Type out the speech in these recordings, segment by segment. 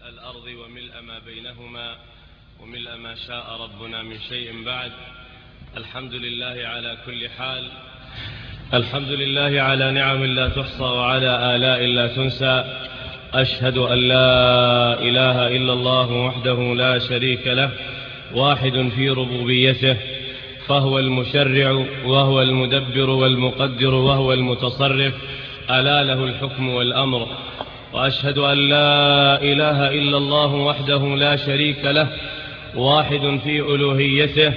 الأرض وملء ما بينهما وملء ما شاء ربنا من شيء بعد. الحمد لله على كل حال، الحمد لله على نعم لا تحصى وعلى آلاء لا تنسى. أشهد أن لا إله إلا الله وحده لا شريك له، واحد في ربوبيته، فهو المشرع وهو المدبر والمقدر وهو المتصرف، ألا له الحكم والأمر. وأشهد أن لا إله إلا الله وحده لا شريك له، واحد في ألوهيته،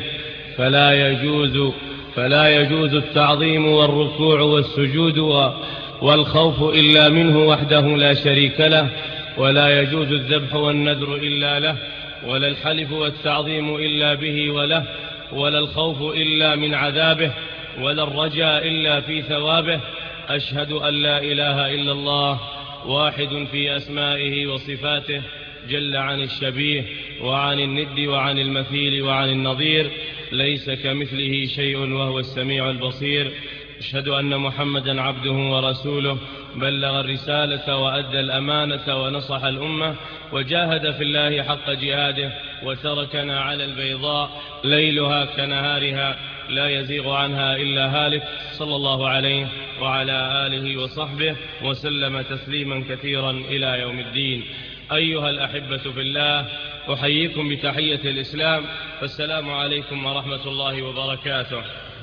فلا يجوز التعظيم والركوع والسجود والخوف إلا منه وحده لا شريك له، ولا يجوز الذبح والنذر إلا له، ولا الحلف والتعظيم إلا به وله، ولا الخوف إلا من عذابه، ولا الرجاء إلا في ثوابه. أشهد أن لا إله إلا الله، واحد في أسمائه وصفاته، جل عن الشبيه وعن الند وعن المثيل وعن النظير، ليس كمثله شيء وهو السميع البصير. أشهد أن محمدا عبده ورسوله، بلغ الرسالة وأدى الأمانة ونصح الأمة، وجاهد في الله حق جهاده، وتركنا على البيضاء ليلها كنهارها، لا يزيغ عنها إلا هالك، صلى الله عليه وعلى آله وصحبه وسلم تسليما كثيرا إلى يوم الدين. أيها الأحبة في الله، أحييكم بتحية الإسلام، فالسلام عليكم ورحمة الله وبركاته.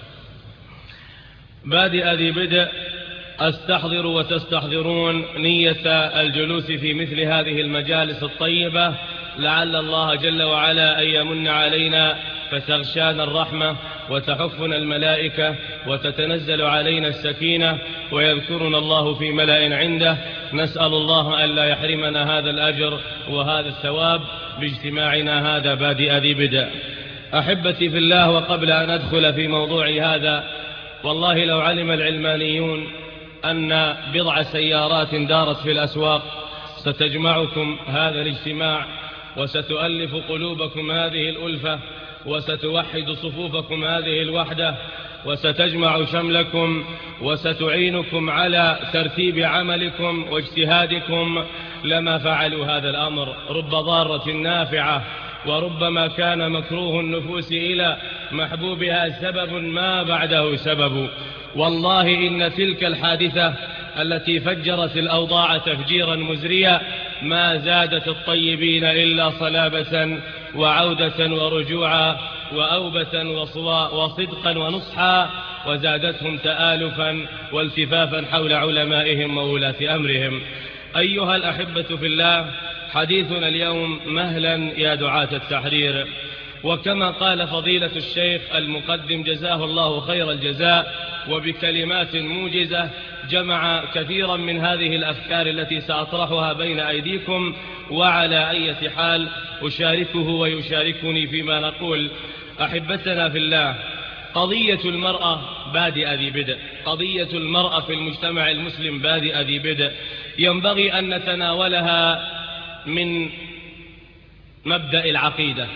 بادئ ذي بدء، أستحضر وتستحضرون نية الجلوس في مثل هذه المجالس الطيبة، لعل الله جل وعلا أن يمن علينا فتغشانا الرحمة وتحفنا الملائكة وتتنزل علينا السكينة ويذكرنا الله في ملأ عنده. نسأل الله أن لا يحرمنا هذا الأجر وهذا الثواب باجتماعنا هذا بادئ ذي بدء. أحبتي في الله، وقبل أن أدخل في موضوع هذا، والله لو علم العلمانيون أن بضع سيارات دارت في الأسواق ستجمعكم هذا الاجتماع، وستؤلف قلوبكم هذه الألفة، وستوحد صفوفكم هذه الوحدة، وستجمع شملكم، وستعينكم على ترتيب عملكم واجتهادكم، لما فعلوا هذا الأمر. رب ضارة نافعة، وربما كان مكروه النفوس إلى محبوبها سبب ما بعده سبب. والله إن تلك الحادثة التي فجرت الأوضاع تفجيرا مزريا ما زادت الطيبين إلا صلابة وعودة ورجوعا وأوبة وصدقا ونصحا، وزادتهم تآلفا والتفافا حول علمائهم وولاة أمرهم. أيها الأحبة في الله، حديثنا اليوم مهلا يا دعاة التحرير. وكما قال فضيلة الشيخ المقدم جزاه الله خير الجزاء، وبكلمات موجزة جمع كثيرا من هذه الأفكار التي سأطرحها بين أيديكم، وعلى أي حال أشاركه ويشاركني فيما نقول. أحبتنا في الله، قضية المرأة بادئ ذي بدء، قضية المرأة في المجتمع المسلم بادئ ذي بدء، ينبغي أن نتناولها من مبدأ العقيدة.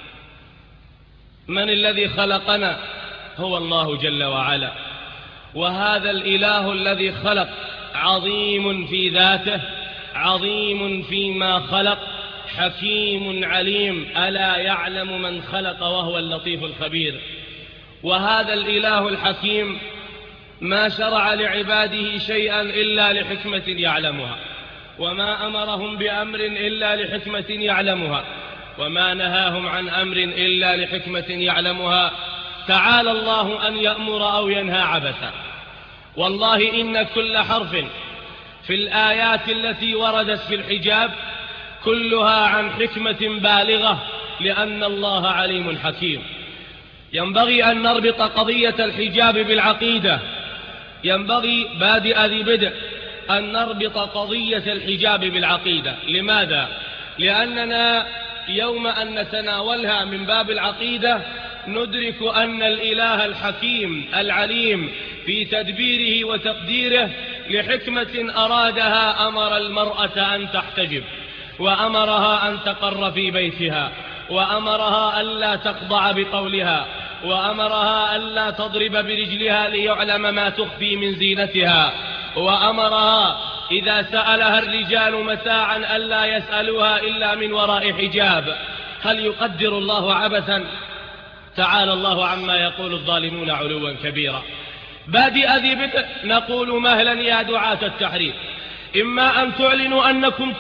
من الذي خلقنا؟ هو الله جل وعلا، وهذا الإله الذي خلق عظيم في ذاته، عظيم فيما خلق، حكيم عليم، ألا يعلم من خلق وهو اللطيف الخبير. وهذا الإله الحكيم ما شرع لعباده شيئا إلا لحكمة يعلمها، وما أمرهم بأمر إلا لحكمة يعلمها، وما نهاهم عن أمر إلا لحكمة يعلمها. تعالى الله أن يأمر أو ينهى عبثا. والله إن كل حرف في الآيات التي وردت في الحجاب كلها عن حكمة بالغة، لأن الله عليم حكيم. ينبغي أن نربط قضية الحجاب بالعقيدة، ينبغي بادئ ذي بدء أن نربط قضية الحجاب بالعقيدة. لماذا؟ لأننا يوم أن نتناولها من باب العقيدة ندرك أن الإله الحكيم العليم في تدبيره وتقديره لحكمة أرادها أمر المرأة أن تحتجب، وأمرها أن تقر في بيتها، وأمرها ألا تخضع بقولها، وأمرها ألا تضرب برجلها ليعلم ما تخفي من زينتها، وأمرها إذا سألها الرجال متاعا ألا يسألوها إلا من وراء حجاب. هل يقدر الله عبثا؟ تعالى الله عما يقول الظالمون علوا كبيرا. بادئ ذي بدء نقول مهلا يا دعاة التحرير، إما أن تعلنوا أنكم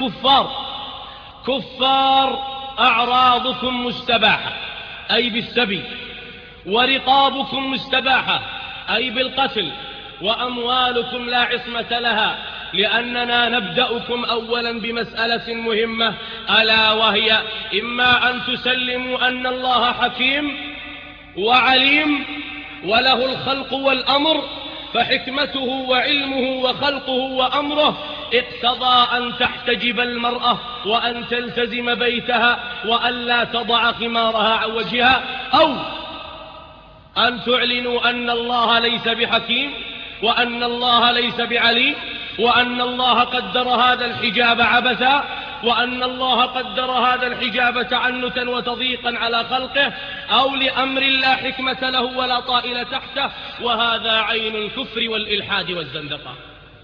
كفار أعراضكم مستباحة أي بالسبي، ورقابكم مستباحة أي بالقتل، وأموالكم لا عصمة لها، لأننا نبدأكم أولا بمسألة مهمة، ألا وهي إما أن تسلموا أن الله حكيم وعليم وله الخلق والأمر، فحكمته وعلمه وخلقه وأمره اقتضى أن تحتجب المرأة وأن تلتزم بيتها وأن لا تضع خمارها عن وجهها، أو أن تعلنوا أن الله ليس بحكيم وأن الله ليس بعليم وأن الله قدر هذا الحجاب عبثا وأن الله قدر هذا الحجاب تعنتا وتضييقا على خلقه، أو لأمر لا حكمة له ولا طائل تحته، وهذا عين الكفر والإلحاد والزندقة.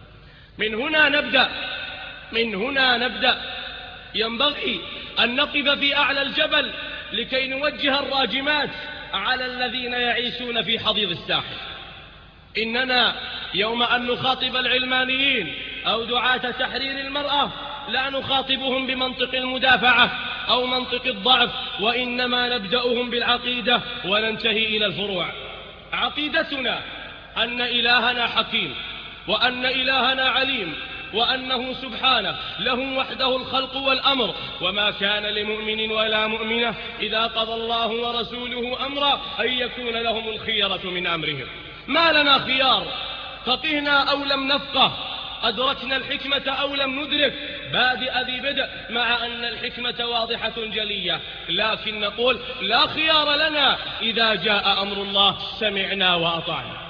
من هنا نبدأ. ينبغي أن نقف في أعلى الجبل لكي نوجه الراجمات على الذين يعيشون في حضيض الساحل. إننا يوم أن نخاطب العلمانيين أو دعاة تحرير المرأة لا نخاطبهم بمنطق المدافعة أو منطق الضعف، وإنما نبدأهم بالعقيدة وننتهي إلى الفروع. عقيدتنا أن إلهنا حكيم وأن إلهنا عليم وأنه سبحانه له وحده الخلق والأمر، وما كان لمؤمن ولا مؤمنة إذا قضى الله ورسوله أمرا أن يكون لهم الخيرة من أمرهم. ما لنا خيار، فقهنا أو لم نفقه، أدركنا الحكمة أو لم ندرك، بادئ ذي بدء، مع أن الحكمة واضحة جلية، لكن نقول لا خيار لنا إذا جاء أمر الله سمعنا وأطعنا.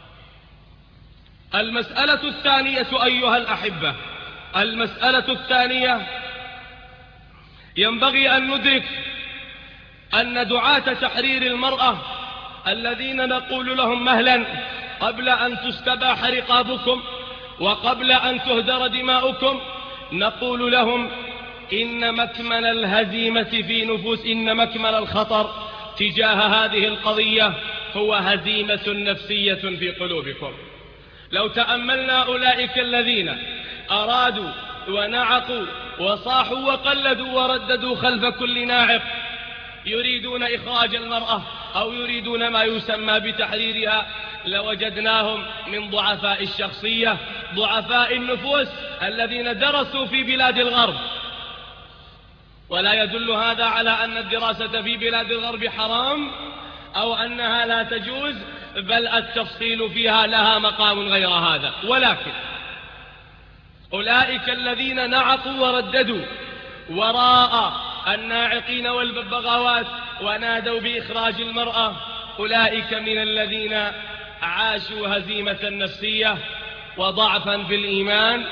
المسألة الثانية أيها الأحبة، المسألة الثانية ينبغي أن ندرك أن دعاة تحرير المرأة الذين نقول لهم مهلا قبل أن تستباح رقابكم وقبل أن تهدر دماؤكم، نقول لهم إن مكمن الهزيمة في نفوس، إن مكمن الخطر تجاه هذه القضية هو هزيمة نفسية في قلوبكم. لو تأملنا أولئك الذين أرادوا ونعقوا وصاحوا وقلدوا ورددوا خلف كل ناعق يريدون إخراج المرأة أو يريدون ما يسمى بتحريرها، لوجدناهم من ضعفاء الشخصية، ضعفاء النفوس الذين درسوا في بلاد الغرب. ولا يدل هذا على أن الدراسة في بلاد الغرب حرام أو أنها لا تجوز، بل التفصيل فيها لها مقام غير هذا. ولكن أولئك الذين نعقوا ورددوا وراء الناعقين والببغاوات ونادوا بإخراج المرأة، أولئك من الذين عاشوا هزيمة نفسية وضعفا في الإيمان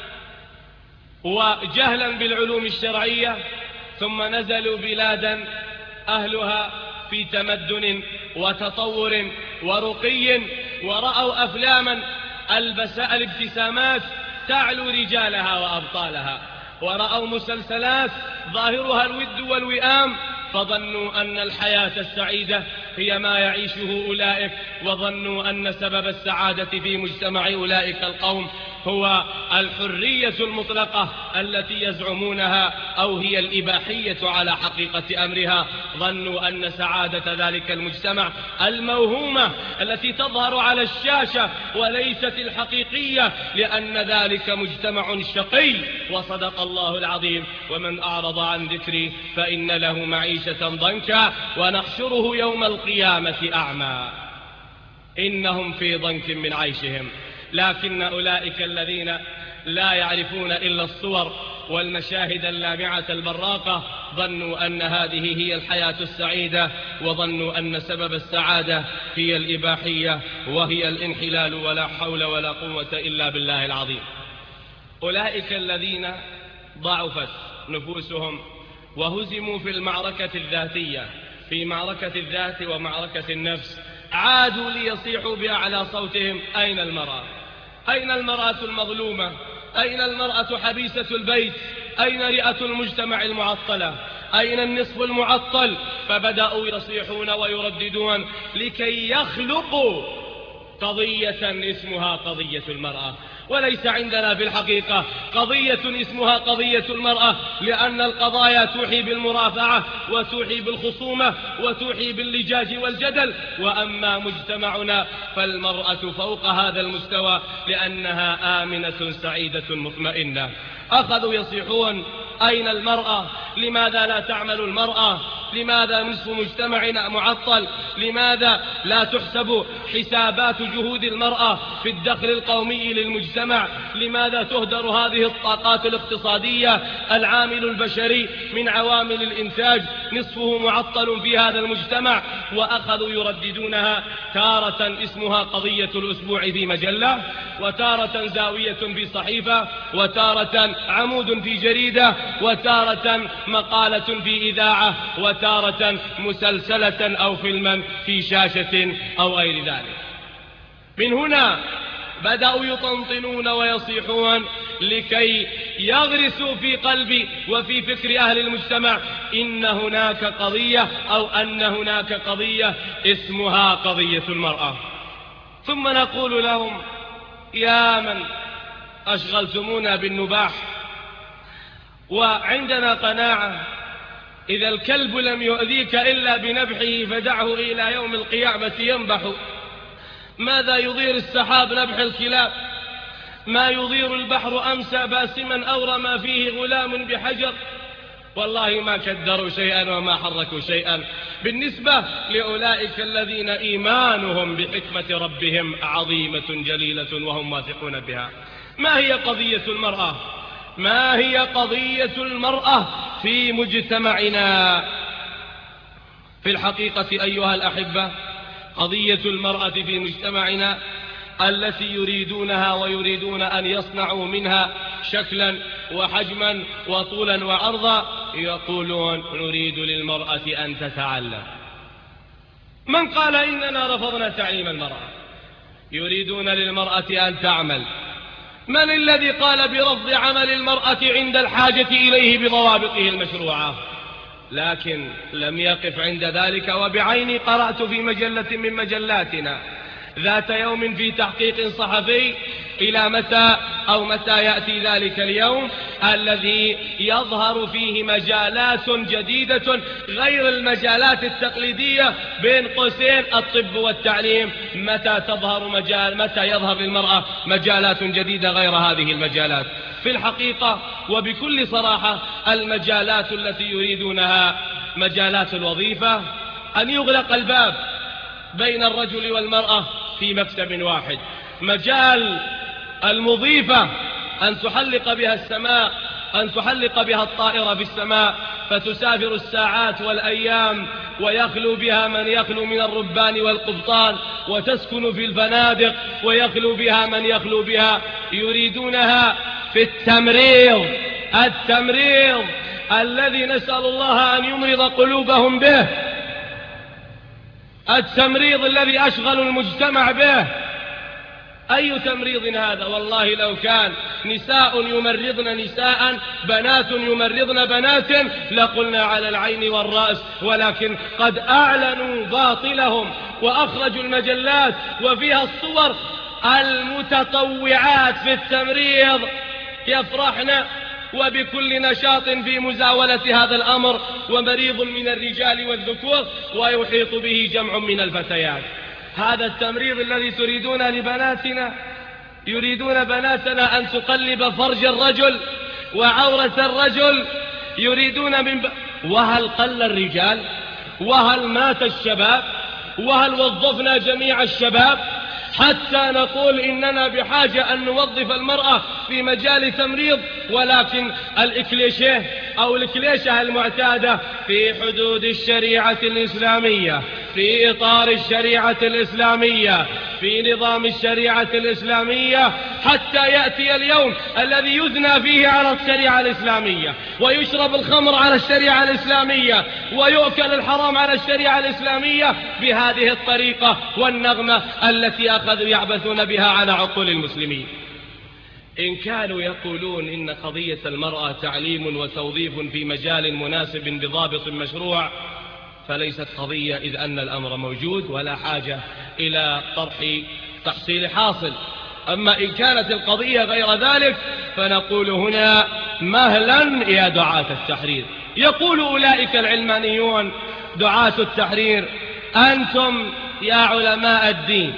وجهلا بالعلوم الشرعية، ثم نزلوا بلادا أهلها في تمدن وتطور ورقي، ورأوا أفلاما الابتسامات تعلو رجالها وأبطالها، ورأوا مسلسلات ظاهرها الود والوئام، فظنوا أن الحياة السعيدة هي ما يعيشه أولئك، وظنوا أن سبب السعادة في مجتمع أولئك القوم هو الحرية المطلقة التي يزعمونها، أو هي الإباحية على حقيقة أمرها. ظنوا أن سعادة ذلك المجتمع الموهومة التي تظهر على الشاشة وليست الحقيقية، لأن ذلك مجتمع شقي. وصدق الله العظيم: ومن أعرض عن ذكري فإن له معيشة ضنكا ونحشره يوم القيامة أعمى. إنهم في ضنك من عيشهم. لكن أولئك الذين لا يعرفون إلا الصور والمشاهد اللامعة البراقة ظنوا أن هذه هي الحياة السعيدة، وظنوا أن سبب السعادة هي الإباحية وهي الانحلال، ولا حول ولا قوة إلا بالله العظيم. أولئك الذين ضعفت نفوسهم وهزموا في المعركة الذاتية، في معركة الذات ومعركة النفس، عادوا ليصيحوا بأعلى صوتهم: أين المرأة؟ أين المرأة المظلومة؟ أين المرأة حبيسة البيت؟ أين رئة المجتمع المعطلة؟ أين النصف المعطل؟ فبدأوا يصيحون ويرددون لكي يخلقوا قضية اسمها قضية المرأة. وليس عندنا في الحقيقة قضية اسمها قضية المرأة، لأن القضايا توحي بالمرافعة وتوحي بالخصومة وتوحي باللجاج والجدل. وأما مجتمعنا فالمرأة فوق هذا المستوى لأنها آمنة سعيدة مطمئنة. أخذوا يصيحون أين المرأة؟ لماذا لا تعمل المرأة؟ لماذا نصف مجتمعنا معطل؟ لماذا لا تحسب حسابات جهود المرأة في الدخل القومي للمجتمع؟ لماذا تهدر هذه الطاقات الاقتصادية؟ العامل البشري من عوامل الإنتاج نصفه معطل في هذا المجتمع. وأخذوا يرددونها تارة اسمها قضية الأسبوع في مجلة، وتارة زاوية في صحيفة، وتارة عمود في جريدة، وتارة مقالة في إذاعة، وتارة مسلسلة أو فيلما في شاشة أو غير ذلك. من هنا بدأوا يطنطنون ويصيحون لكي يغرسوا في قلب وفي فكر أهل المجتمع إن هناك قضية أو أن هناك قضية اسمها قضية المرأة. ثم نقول لهم: يا من أشغلتمونا بالنباح، وعندنا قناعة إذا الكلب لم يؤذيك إلا بنبحه فدعه إلى يوم القيامة ينبح. ماذا يضير السحاب نبح الكلاب؟ ما يضير البحر أمسى باسما أو رمى فيه غلام بحجر. والله ما كدروا شيئا وما حركوا شيئا بالنسبة لأولئك الذين إيمانهم بحكمة ربهم عظيمة جليلة وهم واثقون بها. ما هي قضية المرأة؟ ما هي قضية المرأة في مجتمعنا؟ في الحقيقة أيها الأحبة، قضية المرأة في مجتمعنا التي يريدونها ويريدون أن يصنعوا منها شكلا وحجما وطولا وعرضا، يقولون: نريد للمرأة أن تتعلم. من قال إننا رفضنا تعليم المرأة؟ يريدون للمرأة أن تعمل. من الذي قال برفض عمل المرأة عند الحاجة إليه بضوابطه المشروعة؟ لكن لم يقف عند ذلك. وبعيني قرأت في مجلة من مجلاتنا ذات يوم في تحقيق صحفي إلى متى أو متى يأتي ذلك اليوم الذي يظهر فيه مجالات جديدة غير المجالات التقليدية بين قوسين الطب والتعليم. متى يظهر للمرأة مجالات جديدة غير هذه المجالات؟ في الحقيقة وبكل صراحة المجالات التي يريدونها مجالات الوظيفة، أن يغلق الباب بين الرجل والمرأة في مكتب واحد. مجال المضيفة أن تحلق بها السماء، أن تحلق بها الطائرة في السماء فتسافر الساعات والأيام ويخلو بها من يخلو من الربان والقبطان، وتسكن في الفنادق ويخلو بها من يخلو بها. يريدونها في التمريض الذي نسأل الله أن يمرض قلوبهم به، التمريض الذي أشغل المجتمع به. أي تمريض هذا؟ والله لو كان نساء يمرضن نساء، بنات يمرضن بنات، لقلنا على العين والرأس. ولكن قد أعلنوا باطلهم وأخرجوا المجلات وفيها الصور المتطوعات في التمريض يفرحن وبكل نشاط في مزاولة هذا الأمر، ومريض من الرجال والذكور ويحيط به جمع من الفتيات. هذا التمريض الذي تريدون لبناتنا، يريدون بناتنا أن تقلب فرج الرجل وعورة الرجل، يريدون وهل قل الرجال؟ وهل مات الشباب؟ وهل وظفنا جميع الشباب حتى نقول إننا بحاجة أن نوظف المرأة في مجال تمريض؟ ولكن الإكليشيه أو الكليشة المعتادة في حدود الشريعة الإسلامية، في إطار الشريعة الإسلامية، في نظام الشريعة الإسلامية، حتى يأتي اليوم الذي يزنى فيه على الشريعة الإسلامية، ويشرب الخمر على الشريعة الإسلامية، ويؤكل الحرام على الشريعة الإسلامية بهذه الطريقة والنغمة التي أخذوا يعبثون بها على عقول المسلمين. إن كانوا يقولون إن قضية المرأة تعليم وتوظيف في مجال مناسب بضابط مشروع، فليست قضية، إذ أن الأمر موجود ولا حاجة إلى طرح تحصيل حاصل. أما إن كانت القضية غير ذلك فنقول هنا مهلا يا دعاة التحرير. يقول أولئك العلمانيون دعاة التحرير: أنتم يا علماء الدين،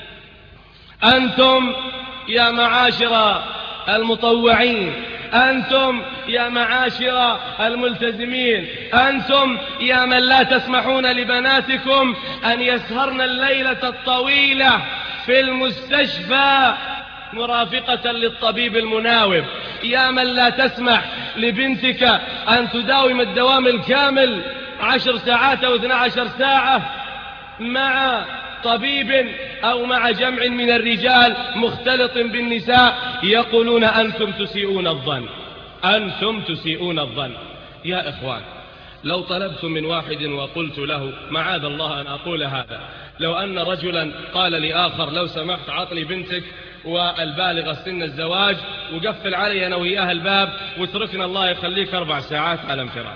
أنتم يا معاشر المطوعين، أنتم يا معاشر الملتزمين، أنتم يا من لا تسمحون لبناتكم أن يسهرن الليلة الطويلة في المستشفى مرافقة للطبيب المناوب، يا من لا تسمح لبنتك أن تداوم الدوام الكامل 10 ساعات أو 12 ساعة مع طبيب أو مع جمع من الرجال مختلط بالنساء. يقولون أنتم تسيئون الظن، أنتم تسيئون الظن. يا إخوان، لو طلبت من واحد وقلت له معاذ الله أن أقول هذا، لو أن رجلا قال لآخر لو سمحت عطلي بنتك والبالغ سن الزواج وقفل علي أنا وياها الباب واتركنا الله يخليك 4 ساعات على انفراد،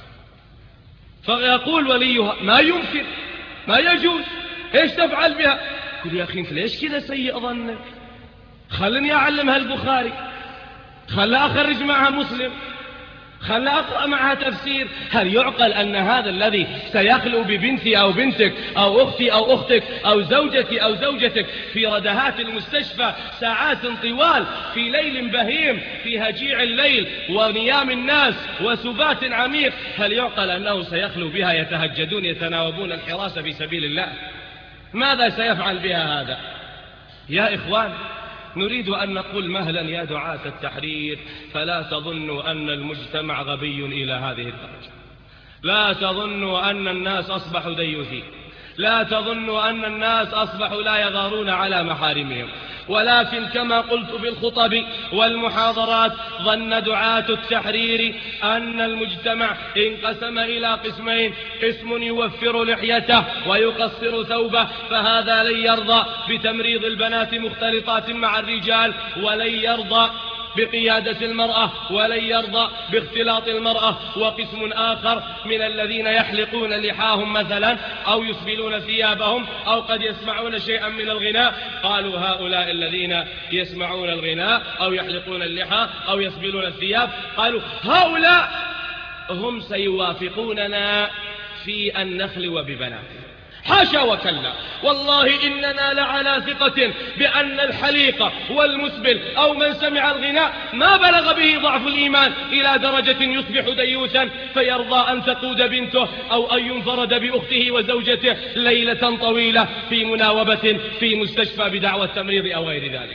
فيقول وليها ما يمكن، ما يجوز، ايش تفعل بها؟ قل يا أخي انت ليش كذا سيء ظنك؟ خلني أعلمها البخاري، خلها أخرج معها مسلم، خلها أقرأ معها تفسير. هل يعقل أن هذا الذي سيخلو ببنتي أو بنتك أو أختي أو أختك أو زوجتي أو زوجتك في ردهات المستشفى ساعات طوال في ليل بهيم في هجيع الليل ونيام الناس وسبات عميق، هل يعقل أنه سيخلو بها يتهجدون يتناوبون الحراسة في سبيل الله؟ ماذا سيفعل بها هذا؟ يا إخوان، نريد أن نقول مهلا يا دعاة التحرير، فلا تظنوا أن المجتمع غبي إلى هذه الدرجة، لا تظنوا أن الناس أصبحوا ديوثين، لا تظنوا أن الناس أصبحوا لا يغارون على محارمهم، ولكن كما قلت بالخطب والمحاضرات ظن دعاة التحرير أن المجتمع انقسم إلى قسمين: قسم يوفر لحيته ويقصر ثوبه، فهذا لن يرضى بتمريض البنات مختلطات مع الرجال، ولن يرضى بقيادة المرأة، ولن يرضى باختلاط المرأة. وقسم آخر من الذين يحلقون لحاهم مثلا أو يسبلون ثيابهم أو قد يسمعون شيئا من الغناء، قالوا هؤلاء الذين يسمعون الغناء أو يحلقون اللحى أو يسبلون الثياب، قالوا هؤلاء هم سيوافقوننا في أن نخلو ببناتنا. حاشا وكلا، والله إننا لعلى ثقة بأن الحليق والمسبل أو من سمع الغناء ما بلغ به ضعف الإيمان إلى درجة يصبح ديوثا فيرضى أن تقود بنته أو أن ينفرد بأخته وزوجته ليلة طويلة في مناوبة في مستشفى بدعوى التمريض أو غير ذلك.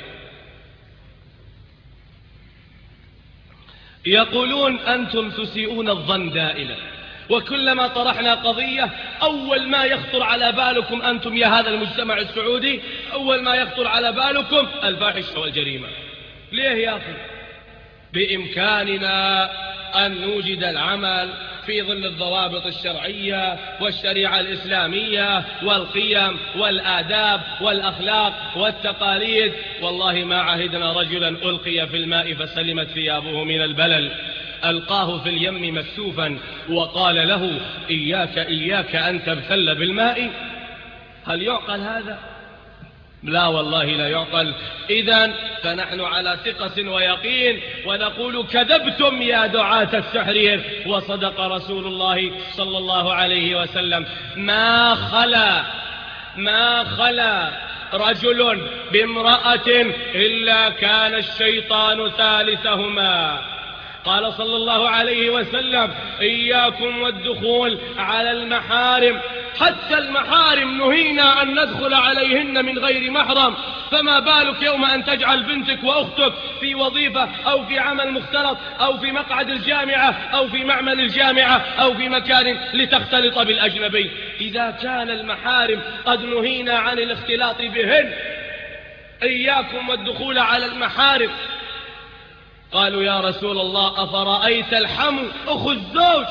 يقولون أنتم تسيئون الظن دائما، وكلما طرحنا قضية أول ما يخطر على بالكم أنتم يا هذا المجتمع السعودي، أول ما يخطر على بالكم الفاحشة والجريمة. ليه يا أخي؟ بإمكاننا أن نوجد العمل في ظل الضوابط الشرعية والشريعة الإسلامية والقيم والآداب والأخلاق والتقاليد. والله ما عهدنا رجلا ألقي في الماء فسلمت ثيابه من البلل، ألقاه في اليم مكسوفا وقال له إياك أن تبتل بالماء. هل يعقل هذا؟ لا والله لا يعقل. إذن فنحن على ثقة ويقين ونقول كذبتم يا دعاة التحرير، وصدق رسول الله صلى الله عليه وسلم: ما خلا رجل بامرأة إلا كان الشيطان ثالثهما. قال صلى الله عليه وسلم: إياكم والدخول على المحارم، حتى المحارم نهينا أن ندخل عليهن من غير محرم، فما بالك يوم أن تجعل بنتك وأختك في وظيفة أو في عمل مختلط أو في مقعد الجامعة أو في معمل الجامعة أو في مكان لتختلط بالأجنبي. إذا كان المحارم قد نهينا عن الاختلاط بهن، إياكم والدخول على المحارم. قالوا يا رسول الله أفرأيت الحمو أخو الزوج؟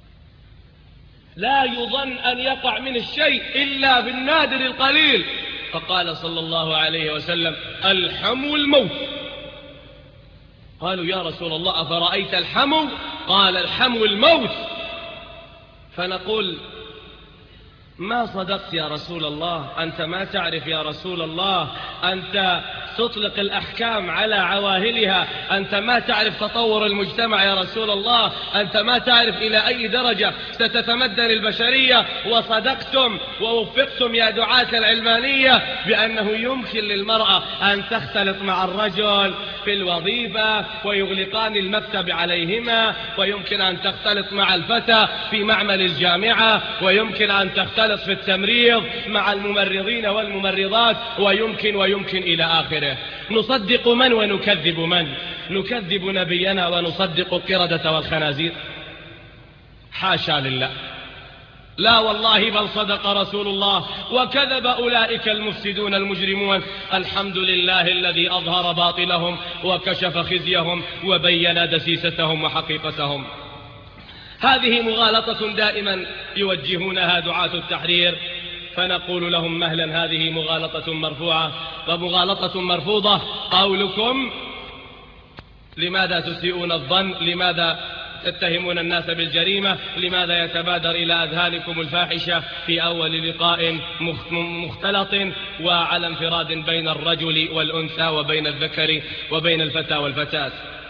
لا يظن أن يقع من الشيء إلا بالنادر القليل. فقال صلى الله عليه وسلم: الحمو الموت. قالوا: يا رسول الله أفرأيت الحمو؟ قال: الحمو الموت. فنقول: ما صدقت يا رسول الله، أنت ما تعرف يا رسول الله، أنت تطلق الأحكام على عواهلها، أنت ما تعرف تطور المجتمع يا رسول الله، أنت ما تعرف إلى أي درجة ستتمدن البشرية. وصدقتم ووفقتم يا دعاة العلمانية بأنه يمكن للمرأة أن تختلط مع الرجل في الوظيفة ويغلقان المكتب عليهما، ويمكن أن تختلط مع الفتى في معمل الجامعة، ويمكن أن تختلط في التمريض مع الممرضين والممرضات، ويمكن إلى آخره. نصدق من ونكذب من؟ نكذب نبينا ونصدق القردة والخنازير؟ حاشا لله، لا والله، بل صدق رسول الله وكذب أولئك المفسدون المجرمون. الحمد لله الذي أظهر باطلهم وكشف خزيهم وبين دسيستهم وحقيقتهم. هذه مغالطة دائما يوجهونها دعاة التحرير، فنقول لهم: مهلا، هذه مغالطة مرفوعة ومغالطة مرفوضة. قولكم: لماذا تسيئون الظن؟ لماذا تتهمون الناس بالجريمة؟ لماذا يتبادر إلى أذهانكم الفاحشة في أول لقاء مختلط وعلى انفراد بين الرجل والأنثى وبين الذكر وبين الفتى والفتاة؟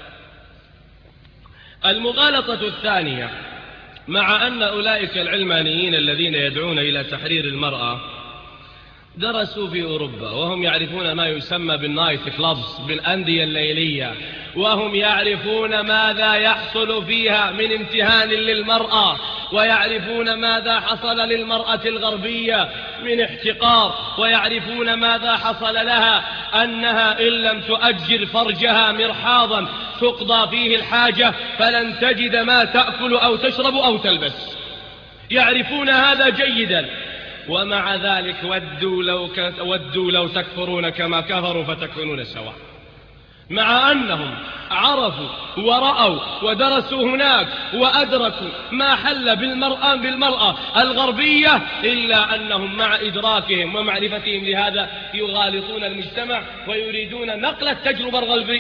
المغالطة الثانية: مع أن أولئك العلمانيين الذين يدعون إلى تحرير المرأة درسوا في أوروبا، وهم يعرفون ما يسمى بالنايت كلابس، بالأندية الليلية، وهم يعرفون ماذا يحصل فيها من امتهان للمرأة، ويعرفون ماذا حصل للمرأة الغربية من احتقار، ويعرفون ماذا حصل لها، أنها إن لم تؤجر فرجها مرحاضا تقضى فيه الحاجة فلن تجد ما تأكل أو تشرب أو تلبس. يعرفون هذا جيدا، ومع ذلك ودوا لو تكفرون كما كفروا فتكونون سواء. مع أنهم عرفوا ورأوا ودرسوا هناك وأدركوا ما حل بالمرأة الغربية، إلا أنهم مع إدراكهم ومعرفتهم لهذا يغالطون المجتمع ويريدون نقل التجربة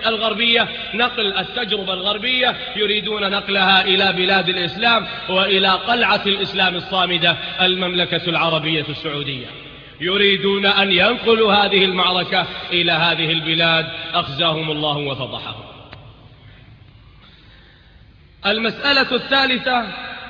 الغربية يريدون نقلها إلى بلاد الإسلام وإلى قلعة الإسلام الصامدة المملكة العربية السعودية. يريدون أن ينقلوا هذه المعركة إلى هذه البلاد، أخزاهم الله وفضحهم. المسألة الثالثة،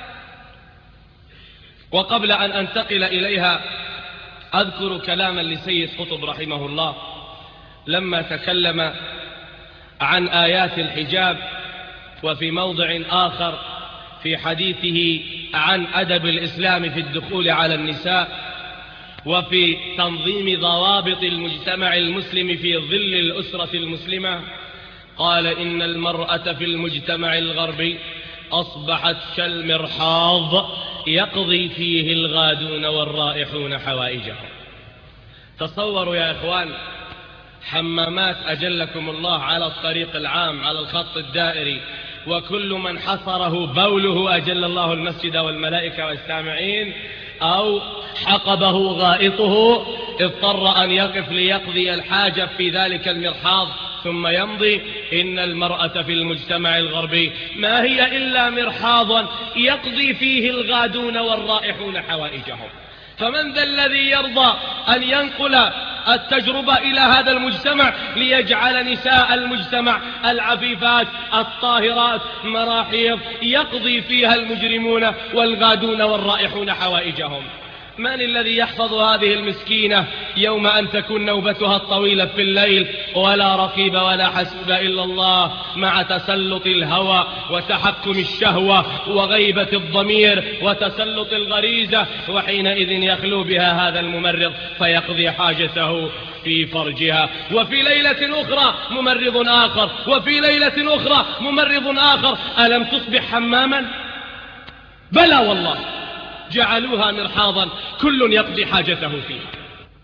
وقبل أن أنتقل إليها أذكر كلاما لسيد قطب رحمه الله لما تكلم عن آيات الحجاب، وفي موضع آخر في حديثه عن أدب الإسلام في الدخول على النساء وفي تنظيم ضوابط المجتمع المسلم في ظل الأسرة المسلمة، قال: إن المرأة في المجتمع الغربي أصبحت كالمرحاض يقضي فيه الغادون والرائحون حوائجهم. تصوروا يا إخوان، حمامات أجلكم الله على الطريق العام على الخط الدائري، وكل من حصره بوله أجل الله المسجد والملائكة والسامعين، أو حقبه غائطه اضطر أن يقف ليقضي الحاجة في ذلك المرحاض ثم يمضي. إن المرأة في المجتمع الغربي ما هي إلا مرحاض يقضي فيه الغادون والرائحون حوائجهم. فمن ذا الذي يرضى أن ينقل التجربة إلى هذا المجتمع ليجعل نساء المجتمع العفيفات الطاهرات مراحيض يقضي فيها المجرمون والغادون والرائحون حوائجهم؟ من الذي يحفظ هذه المسكينة يوم أن تكون نوبتها الطويلة في الليل ولا رقيب ولا حسيب إلا الله، مع تسلط الهوى وتحكم الشهوة وغيبة الضمير وتسلط الغريزة، وحينئذ يخلو بها هذا الممرض فيقضي حاجته في فرجها، وفي ليلة أخرى ممرض آخر، وفي ليلة أخرى ممرض آخر. ألم تصبح حماما؟ بلى والله، جعلوها مرحاضا كل يقضي حاجته فيها.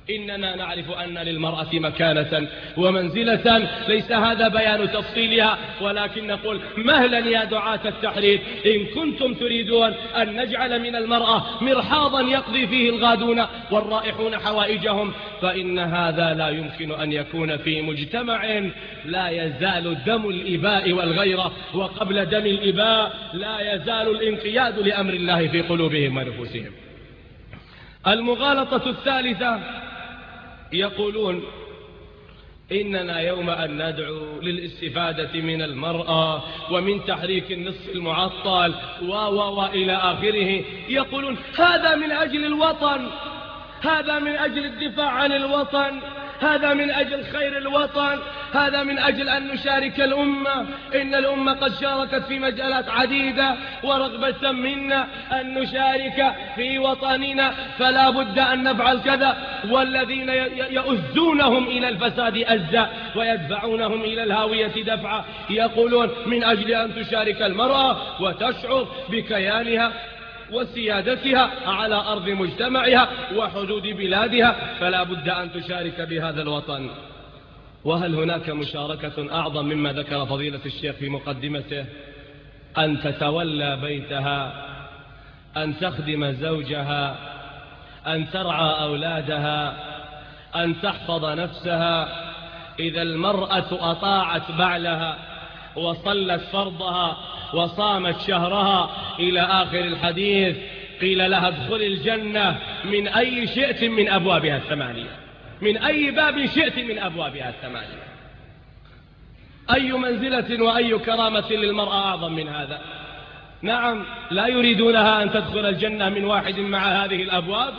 إننا نعرف أن للمرأة مكانة ومنزلة، ليس هذا بيان تفصيلها، ولكن نقول مهلا يا دعاة التحرير، إن كنتم تريدون أن نجعل من المرأة مرحاضا يقضي فيه الغادون والرائحون حوائجهم، فإن هذا لا يمكن أن يكون في مجتمع لا يزال دم الإباء والغيرة، وقبل دم الإباء لا يزال الانقياد لأمر الله في قلوبهم ونفوسهم. المغالطة الثالثة، يقولون إننا يوم أن ندعو للاستفادة من المرأة ومن تحريك النصف المعطل وإلى آخره، يقولون هذا من أجل الوطن، هذا من أجل الدفاع عن الوطن، هذا من أجل خير الوطن، هذا من أجل أن نشارك الأمة، إن الأمة قد شاركت في مجالات عديدة ورغبة منا أن نشارك في وطننا، فلا بد أن نفعل كذا. والذين يؤزونهم إلى الفساد أزا ويدفعونهم إلى الهاوية دفعا، يقولون من أجل أن تشارك المرأة وتشعر بكيانها وسيادتها على أرض مجتمعها وحدود بلادها، فلا بد أن تشارك بهذا الوطن. وهل هناك مشاركة أعظم مما ذكر فضيلة الشيخ في مقدمته؟ أن تتولى بيتها، أن تخدم زوجها، أن ترعى أولادها، أن تحفظ نفسها. إذا المرأة أطاعت بعلها وصلت فرضها وصامت شهرها إلى آخر الحديث، قيل لها ادخل الجنة من أي شئت من أبوابها الثمانية، من أي باب شئت من أبوابها الثمانية. أي منزلة وأي كرامة للمرأة أعظم من هذا؟ نعم، لا يريدونها أن تدخل الجنة من واحد مع هذه الأبواب،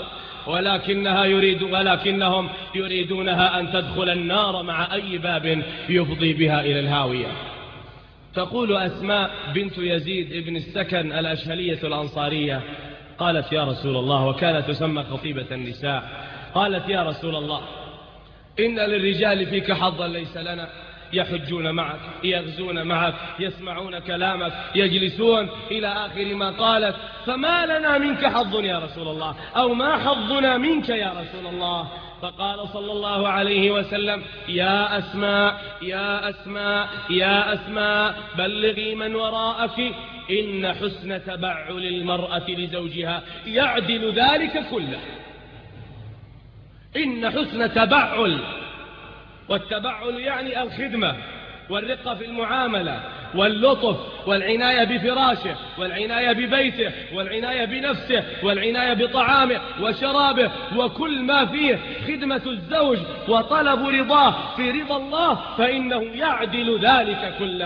ولكنهم يريدونها أن تدخل النار مع أي باب يفضي بها إلى الهاوية. تقول أسماء بنت يزيد ابن السكن الأشهلية الأنصارية، قالت يا رسول الله، وكانت تسمى خطيبة النساء، قالت يا رسول الله إن للرجال فيك حظا ليس لنا، يحجون معك، يغزون معك، يسمعون كلامك، يجلسون إلى آخر ما قالت، فما لنا منك حظ يا رسول الله، أو ما حظنا منك يا رسول الله؟ فقال صلى الله عليه وسلم يا أسماء يا أسماء يا أسماء بلغي من وراءك إن حسن تبعل المرأة لزوجها يعدل ذلك كله. إن حسن تبعل، والتبعل يعني الخدمة والرقة في المعاملة واللطف والعناية بفراشه والعناية ببيته والعناية بنفسه والعناية بطعامه وشرابه وكل ما فيه خدمة الزوج وطلب رضاه في رضا الله، فإنه يعدل ذلك كله.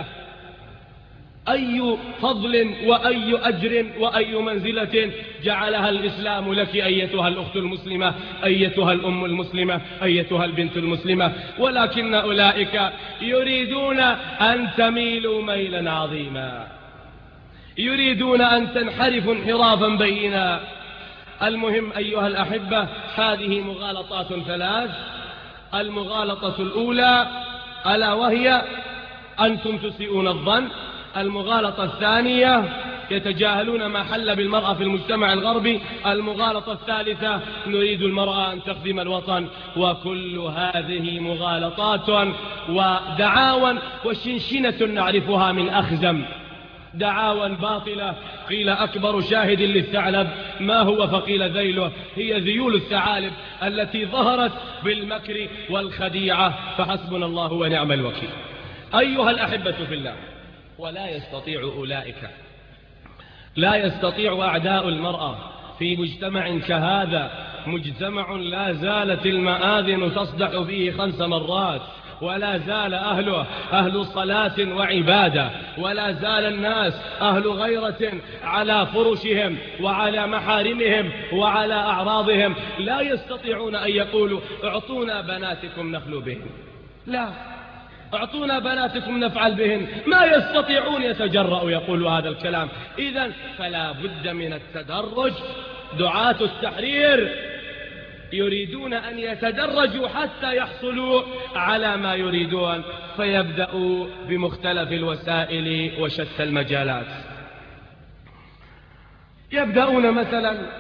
أي فضل وأي أجر وأي منزلة جعلها الإسلام لك أيتها الأخت المسلمة، أيتها الأم المسلمة، أيتها البنت المسلمة، ولكن أولئك يريدون أن تميلوا ميلا عظيما، يريدون أن تنحرفوا انحرافا بينا. المهم أيها الأحبة، هذه مغالطات ثلاث. المغالطة الأولى ألا وهي أنتم تسيئون الظن. المغالطة الثانية يتجاهلون ما حل بالمرأة في المجتمع الغربي. المغالطة الثالثة نريد المرأة أن تخدم الوطن. وكل هذه مغالطات ودعاوى وشنشنة نعرفها من أخزم، دعاوى باطلة. قيل أكبر شاهد للثعلب ما هو؟ فقيل ذيله، هي ذيول الثعالب التي ظهرت بالمكر والخديعة، فحسبنا الله ونعم الوكيل. أيها الأحبة في الله، ولا يستطيع أولئك، لا يستطيع أعداء المرأة في مجتمع كهذا، مجتمع لا زالت المآذن تصدح فيه 5 مرات، ولا زال أهله أهل صلاة وعبادة، ولا زال الناس أهل غيرة على فرشهم وعلى محارمهم وعلى أعراضهم. لا يستطيعون أن يقولوا اعطونا بناتكم نخلو بهن، لا، اعطونا بناتكم نفعل بهن، ما يستطيعون يتجرؤوا يقولوا هذا الكلام. إذن فلا بد من التدرج. دعاة التحرير يريدون أن يتدرجوا حتى يحصلوا على ما يريدون، فيبدأوا بمختلف الوسائل وشتى المجالات. يبدأون مثلا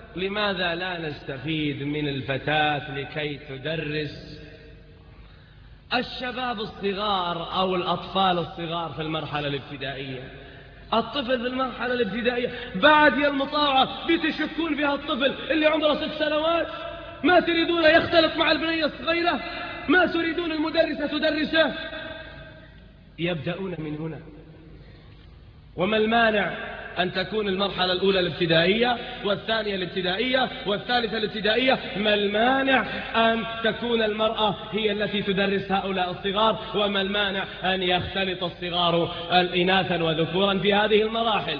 لماذا لا نستفيد من الفتاة لكي تدرس الشباب الصغار أو الأطفال الصغار في المرحلة الابتدائية؟ الطفل في المرحلة الابتدائية بعد يا المطاوعة بتشكون فيها الطفل اللي عمره 6 سنوات، ما تريدون يختلط مع البنية الصغيرة، ما تريدون المدرسة تدرسه. يبدأون من هنا. وما المانع أن تكون المرحلة الأولى الابتدائية والثانية الابتدائية والثالثة الابتدائية؟ ما المانع أن تكون المرأة هي التي تدرس هؤلاء الصغار؟ وما المانع أن يختلط الصغار إناثا وذكورا في هذه المراحل؟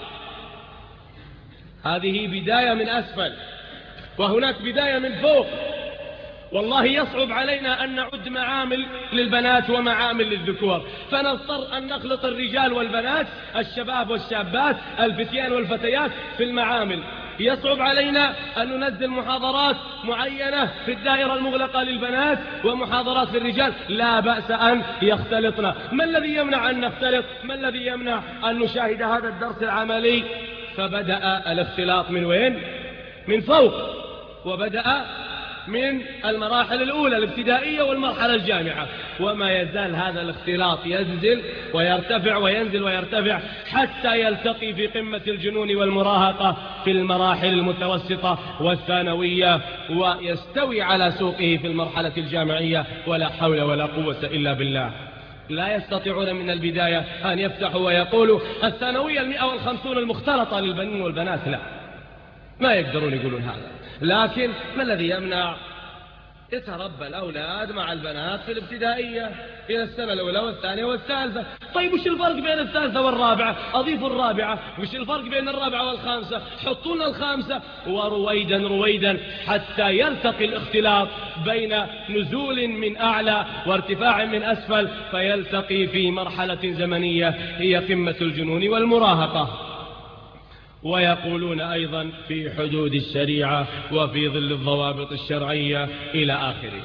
هذه بداية من أسفل وهناك بداية من فوق. والله يصعب علينا أن نعد معامل للبنات ومعامل للذكور، فنضطر أن نخلط الرجال والبنات، الشباب والشابات، الفتيان والفتيات في المعامل. يصعب علينا أن ننزل محاضرات معينة في الدائرة المغلقة للبنات ومحاضرات للرجال، لا بأس أن يختلطنا. ما الذي يمنع أن نختلط؟ ما الذي يمنع أن نشاهد هذا الدرس العملي؟ فبدأ الاختلاط من وين؟ من فوق، وبدأ من المراحل الأولى الابتدائية والمرحلة الجامعة، وما يزال هذا الاختلاط ينزل ويرتفع وينزل ويرتفع حتى يلتقي في قمة الجنون والمراهقة في المراحل المتوسطة والثانوية، ويستوي على سوقه في المرحلة الجامعية. ولا حول ولا قوة إلا بالله. لا يستطيعون من البداية أن يفتحوا ويقولوا الثانوية 150 المختلطة للبنين والبنات، لا، ما يقدرون يقولون هذا. لكن ما الذي يمنع؟ يتربى الأولاد مع البنات في الابتدائية إلى السنة الأولى والثانية والثالثة. طيب وش الفرق بين الثالثة والرابعة؟ أضيفوا الرابعة. وش الفرق بين الرابعة والخامسة؟ حطونا الخامسة. ورويدا رويدا حتى يلتقي الاختلاط بين نزول من أعلى وارتفاع من أسفل، فيلتقي في مرحلة زمنية هي قمة الجنون والمراهقة. ويقولون أيضا في حدود الشريعة وفي ظل الضوابط الشرعية إلى آخره.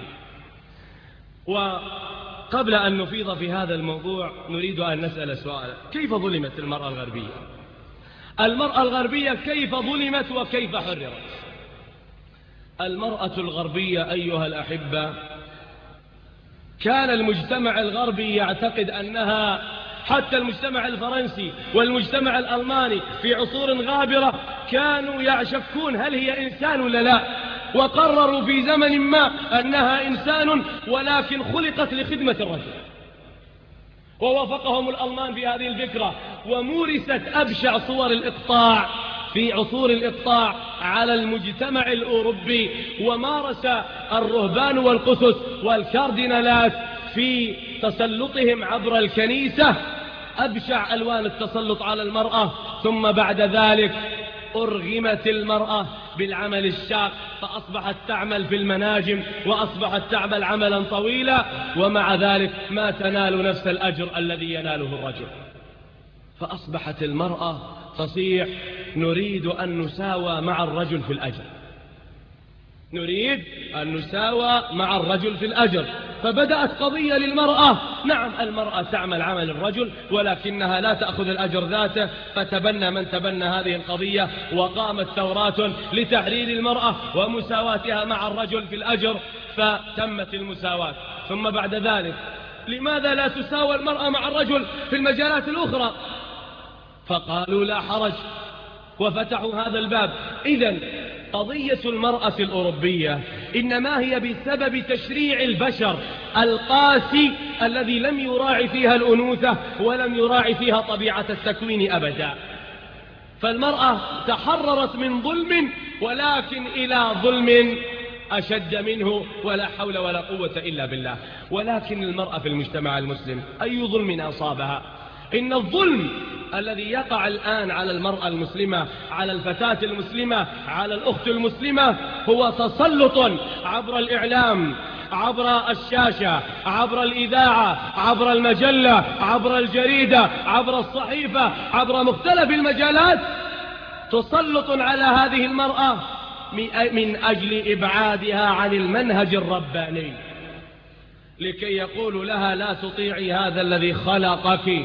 وقبل أن نفيض في هذا الموضوع نريد أن نسأل سؤالا: كيف ظلمت المرأة الغربية؟ المرأة الغربية كيف ظلمت وكيف حررت؟ المرأة الغربية أيها الأحبة، كان المجتمع الغربي يعتقد أنها، حتى المجتمع الفرنسي والمجتمع الألماني في عصور غابرة كانوا يشكون هل هي إنسان ولا لا، وقرروا في زمن ما أنها إنسان ولكن خلقت لخدمة الرجل. ووافقهم الألمان في هذه الفكرة، ومورست أبشع صور الإقطاع في عصور الإقطاع على المجتمع الأوروبي. ومارس الرهبان والقسس والكاردينالات في تسلطهم عبر الكنيسة أبشع ألوان التسلط على المرأة. ثم بعد ذلك أرغمت المرأة بالعمل الشاق، فأصبحت تعمل في المناجم وأصبحت تعمل عملا طويلا، ومع ذلك ما تنال نفس الأجر الذي يناله الرجل. فأصبحت المرأة تصيح: نريد أن نساوى مع الرجل في الأجر، نريد أن نساوى مع الرجل في الأجر. فبدأت قضية للمرأة. نعم، المرأة تعمل عمل الرجل ولكنها لا تأخذ الأجر ذاته. فتبنى من تبنى هذه القضية، وقامت ثورات لتحرير المرأة ومساواتها مع الرجل في الأجر، فتمت المساواة. ثم بعد ذلك لماذا لا تساوى المرأة مع الرجل في المجالات الأخرى؟ فقالوا لا حرج، وفتحوا هذا الباب. إذن قضية المرأة الأوروبية إنما هي بسبب تشريع البشر القاسي الذي لم يراعي فيها الأنوثة ولم يراعي فيها طبيعة التكوين أبدا. فالمرأة تحررت من ظلم، ولكن إلى ظلم أشد منه، ولا حول ولا قوة إلا بالله. ولكن المرأة في المجتمع المسلم أي ظلم أصابها؟ إن الظلم الذي يقع الآن على المرأة المسلمة، على الفتاة المسلمة، على الأخت المسلمة، هو تسلط عبر الإعلام، عبر الشاشة، عبر الإذاعة، عبر المجلة، عبر الجريدة، عبر الصحيفة، عبر مختلف المجالات. تسلط على هذه المرأة من أجل إبعادها عن المنهج الرباني، لكي يقول لها لا تطيعي هذا الذي خلقك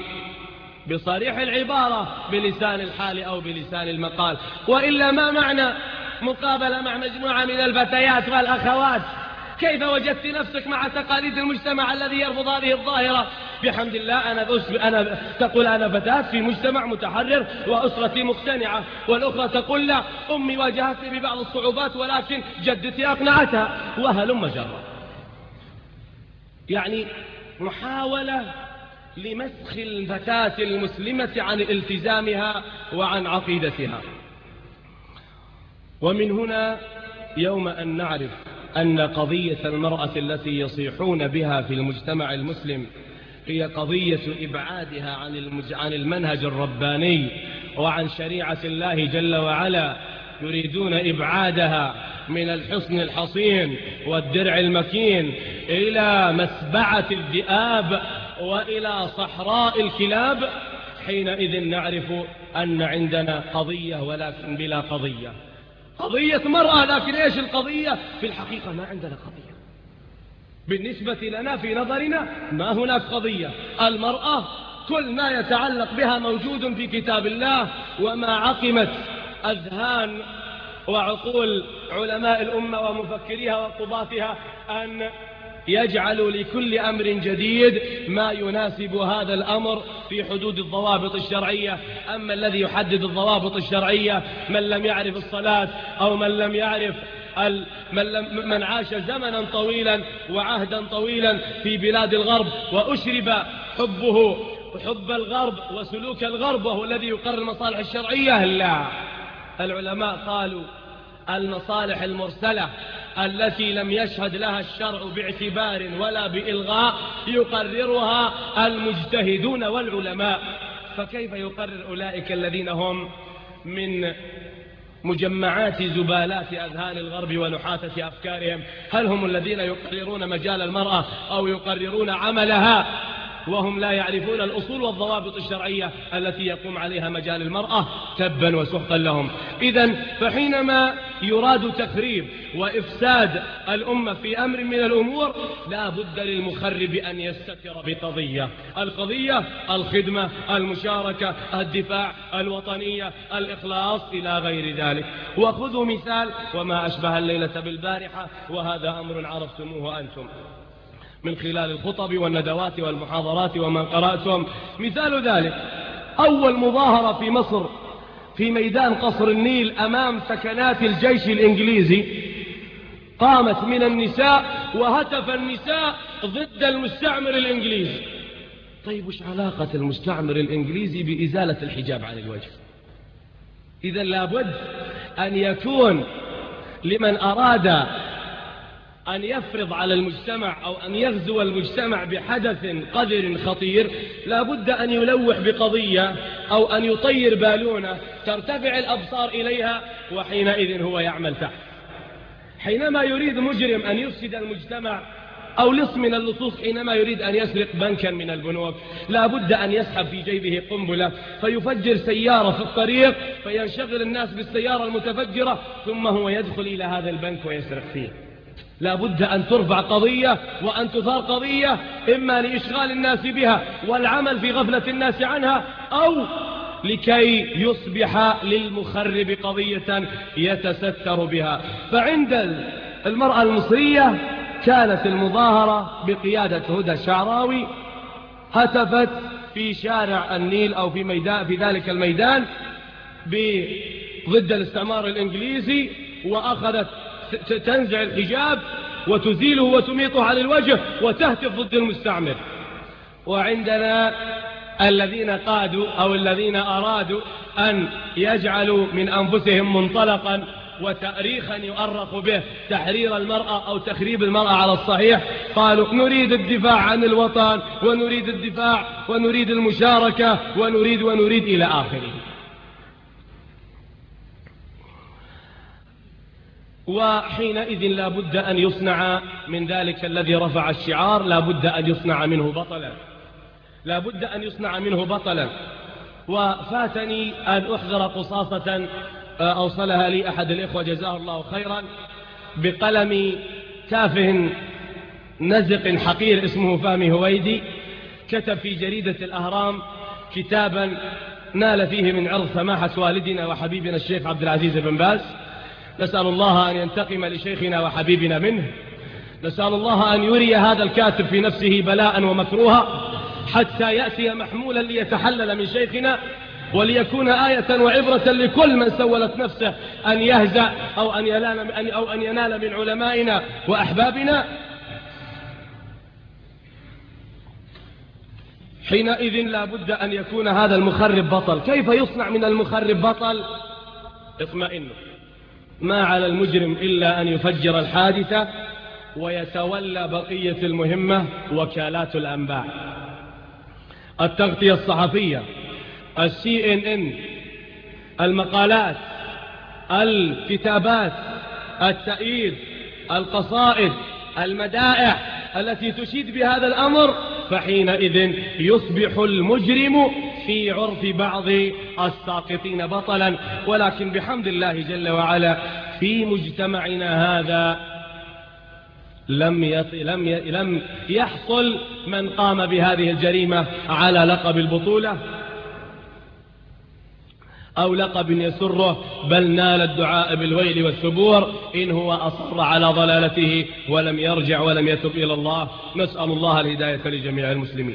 بصريح العبارة، بلسان الحال أو بلسان المقال. وإلا ما معنى مقابلة مع مجموعة من الفتيات والأخوات، كيف وجدت نفسك مع تقاليد المجتمع الذي يرفض هذه الظاهرة؟ بحمد الله أنا تقول أنا فتاة في مجتمع متحرر وأسرتي مقتنعة، والأخرى تقول لا، أمي واجهتني ببعض الصعوبات ولكن جدتي أقنعتها، وهلم جرا. يعني محاولة لمسخ الفتاة المسلمة عن التزامها وعن عقيدتها. ومن هنا يوم أن نعرف أن قضية المرأة التي يصيحون بها في المجتمع المسلم هي قضية إبعادها عن المنهج الرباني وعن شريعة الله جل وعلا، يريدون إبعادها من الحصن الحصين والدرع المكين إلى مسبعة الذئاب وإلى صحراء الكلاب. حينئذ نعرف أن عندنا قضية ولكن بلا قضية، قضية مرأة لكن إيش القضية؟ في الحقيقة ما عندنا قضية بالنسبة لنا، في نظرنا ما هناك قضية. المرأة كل ما يتعلق بها موجود في كتاب الله، وما عقمت أذهان وعقول علماء الأمة ومفكريها وقضاتها أن يجعلوا لكل أمر جديد ما يناسب هذا الأمر في حدود الضوابط الشرعية. أما الذي يحدد الضوابط الشرعية من لم يعرف الصلاة، أو من لم يعرف من عاش زمنا طويلا وعهدا طويلا في بلاد الغرب وأشرب حب الغرب وسلوك الغرب وهو الذي يقرر المصالح الشرعية. لا، العلماء قالوا المصالح المرسلة التي لم يشهد لها الشرع باعتبار ولا بإلغاء يقررها المجتهدون والعلماء. فكيف يقرر أولئك الذين هم من مجمعات زبالات أذهان الغرب ونحاتة أفكارهم؟ هل هم الذين يقررون مجال المرأة أو يقررون عملها وهم لا يعرفون الأصول والضوابط الشرعية التي يقوم عليها مجال المرأة؟ تبا وسحقا لهم. إذن فحينما يراد تخريب وإفساد الأمة في أمر من الأمور لا بد للمخرب أن يستتر بقضية. القضية الخدمة، المشاركة، الدفاع، الوطنية، الإخلاص إلى غير ذلك. وخذوا مثال وما أشبه الليلة بالبارحة، وهذا أمر عرفتموه أنتم من خلال الخطب والندوات والمحاضرات ومن قرأتم. مثال ذلك أول مظاهرة في مصر في ميدان قصر النيل أمام سكنات الجيش الإنجليزي، قامت من النساء وهتف النساء ضد المستعمر الإنجليزي. طيب وش علاقة المستعمر الإنجليزي بإزالة الحجاب عن الوجه؟ إذا لابد أن يكون لمن أراد أن يفرض على المجتمع أو أن يغزو المجتمع بحدث قدر خطير لابد أن يلوح بقضية أو أن يطير بالونة ترتفع الأبصار إليها، وحينئذ هو يعمل تحت. حينما يريد مجرم أن يفسد المجتمع أو لص من اللصوص، حينما يريد أن يسرق بنكا من البنوك لابد أن يسحب في جيبه قنبلة فيفجر سيارة في الطريق فينشغل الناس بالسيارة المتفجرة، ثم هو يدخل إلى هذا البنك ويسرق فيه. لابد أن ترفع قضية وأن تثار قضية، إما لإشغال الناس بها والعمل في غفلة الناس عنها، أو لكي يصبح للمخرب قضية يتستر بها. فعند المرأة المصرية كانت المظاهرة بقيادة هدى الشعراوي، هتفت في شارع النيل أو في ذلك الميدان ضد الاستعمار الإنجليزي، وأخذت تنزع الحجاب وتزيله وتميطه عن الوجه وتهتف ضد المستعمر. وعندنا الذين قادوا أو الذين أرادوا أن يجعلوا من أنفسهم منطلقا وتأريخا يؤرخ به تحرير المرأة أو تخريب المرأة على الصحيح، قالوا نريد الدفاع عن الوطن ونريد الدفاع ونريد المشاركة ونريد إلى آخره. وحينئذ لا بد أن يصنع من ذلك الذي رفع الشعار، لا بد أن يصنع منه بطلا، لا بد أن يصنع منه بطلا. وفاتني أن أحضر قصاصة أوصلها لي أحد الإخوة جزاه الله خيرا بقلم تافه نزق حقير اسمه فهمي هويدي، كتب في جريدة الأهرام كتابا نال فيه من عرض سماحة والدنا وحبيبنا الشيخ عبد العزيز بن باز، نسأل الله أن ينتقم لشيخنا وحبيبنا منه. نسأل الله أن يري هذا الكاتب في نفسه بلاء ومكروها حتى يأتي محمولا ليتحلل من شيخنا، وليكون آية وعبرة لكل من سولت نفسه أن يهزأ أو أن ينال من علمائنا وأحبابنا. حينئذ لا بد أن يكون هذا المخرب بطل. كيف يصنع من المخرب بطل؟ اطمئنوا، ما على المجرم إلا أن يفجر الحادثة ويتولى بقية المهمة وكالات الأنباء، التغطية الصحفية، CNN، المقالات، الكتابات، التأييد، القصائد، المدائح التي تشيد بهذا الأمر. فحينئذ يصبح المجرم في عرف بعض الساقطين بطلا. ولكن بحمد الله جل وعلا في مجتمعنا هذا لم يحصل من قام بهذه الجريمة على لقب البطولة أو لقب يسره، بل نال الدعاء بالويل والثبور إن هو أصر على ضلالته ولم يرجع ولم يتب إلى الله. نسأل الله الهداية لجميع المسلمين.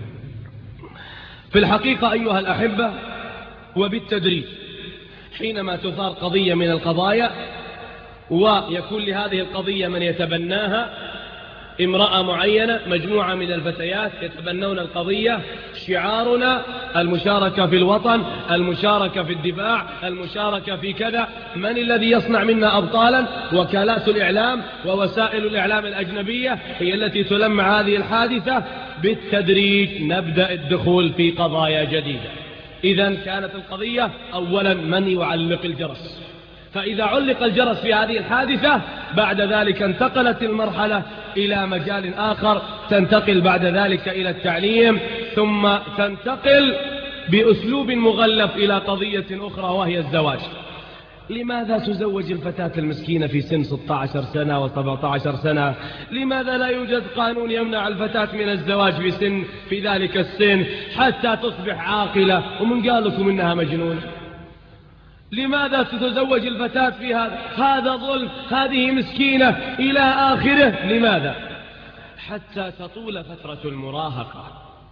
في الحقيقة أيها الأحبة، وبالتدريج حينما تثار قضية من القضايا ويكون لهذه القضية من يتبناها، امرأة معينة، مجموعة من الفتيات يتبنون القضية، شعارنا المشاركة في الوطن، المشاركة في الدفاع، المشاركة في كذا. من الذي يصنع منا أبطالا؟ وكالات الإعلام ووسائل الإعلام الأجنبية هي التي تلمع هذه الحادثة. بالتدريج نبدأ الدخول في قضايا جديدة. إذن كانت القضية أولا من يعلق الجرس، فإذا علق الجرس في هذه الحادثة بعد ذلك انتقلت المرحلة إلى مجال آخر، تنتقل بعد ذلك إلى التعليم، ثم تنتقل بأسلوب مغلف إلى قضية أخرى وهي الزواج. لماذا تزوج الفتاة المسكينة في سن 16 سنة و17 سنة؟ لماذا لا يوجد قانون يمنع الفتاة من الزواج في ذلك السن حتى تصبح عاقلة؟ ومن قال لكم إنها مجنونة؟ لماذا تتزوج الفتاة في هذا ظلم، هذه مسكينة إلى آخره؟ لماذا؟ حتى تطول فترة المراهقة،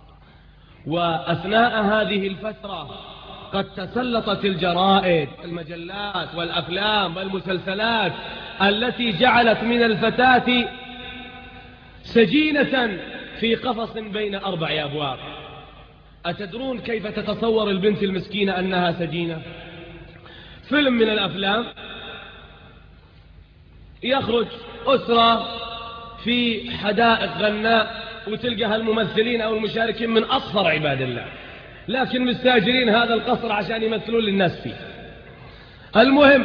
وأثناء هذه الفترة قد تسلطت الجرائد، المجلات والأفلام والمسلسلات التي جعلت من الفتاة سجينة في قفص بين 4 أبواب. أتدرون كيف تتصور البنت المسكينة أنها سجينة؟ فيلم من الأفلام يخرج أسرة في حدائق غناء وتلقى الممثلين أو المشاركين من أصغر عباد الله، لكن مستاجرين هذا القصر عشان يمثلون للناس فيه. المهم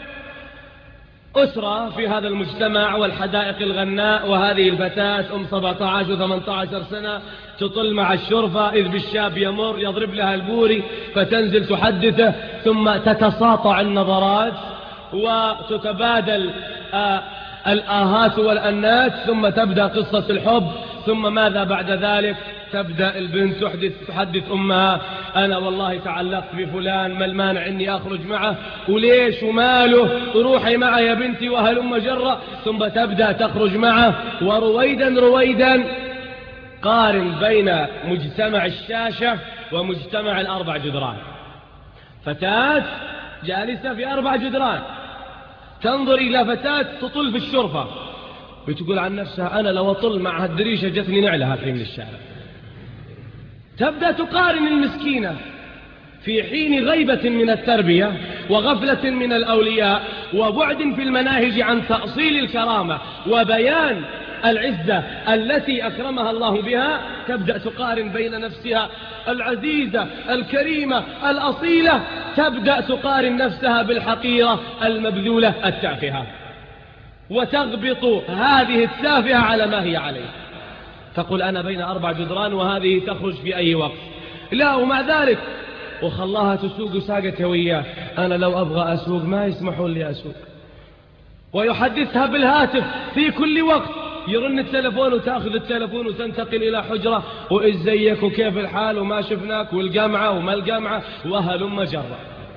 أسرة في هذا المجتمع والحدائق الغناء، وهذه الفتاة 17 و18 سنة تطل مع الشرفة، إذ بالشاب يمر يضرب لها البوري فتنزل تحدثه، ثم تتساطع النظرات وتتبادل الآهات والأنات، ثم تبدأ قصة الحب. ثم ماذا بعد ذلك؟ تبدأ البنت تحدث أمها: أنا والله تعلقت بفلان، ما المانع أني أخرج معه، وليش وماله، روحي معه يا بنتي وهلم جرة. ثم تبدأ تخرج معه، ورويدا قارن بين مجتمع الشاشة ومجتمع 4 جدران. فتاة جالسة في 4 جدران تنظر إلى فتاة تطل في الشرفة، بتقول عن نفسها: أنا لو أطل مع هالدريشة جتني نعلها في من الشارع. تبدأ تقارن المسكينة في حين غيبة من التربية وغفلة من الأولياء وبعد في المناهج عن تأصيل الكرامة وبيان العزة التي أكرمها الله بها. تبدأ تقارن بين نفسها العزيزة الكريمة الأصيلة، تبدأ تقارن نفسها بالحقيرة المبذولة التافهة، وتغبط هذه التافهة على ما هي عليه. تقول: أنا بين 4 جدران وهذه تخرج في أي وقت. لا، ومع ذلك وخلاها تسوق ساقتها وياه: أنا لو أبغى أسوق ما يسمحون لي أسوق. ويحدثها بالهاتف في كل وقت، يرن التلفون وتأخذ التلفون وتنتقل إلى حجرة: وإزيك وكيف الحال وما شفناك والجامعة وما الجامعة وهلم جرة.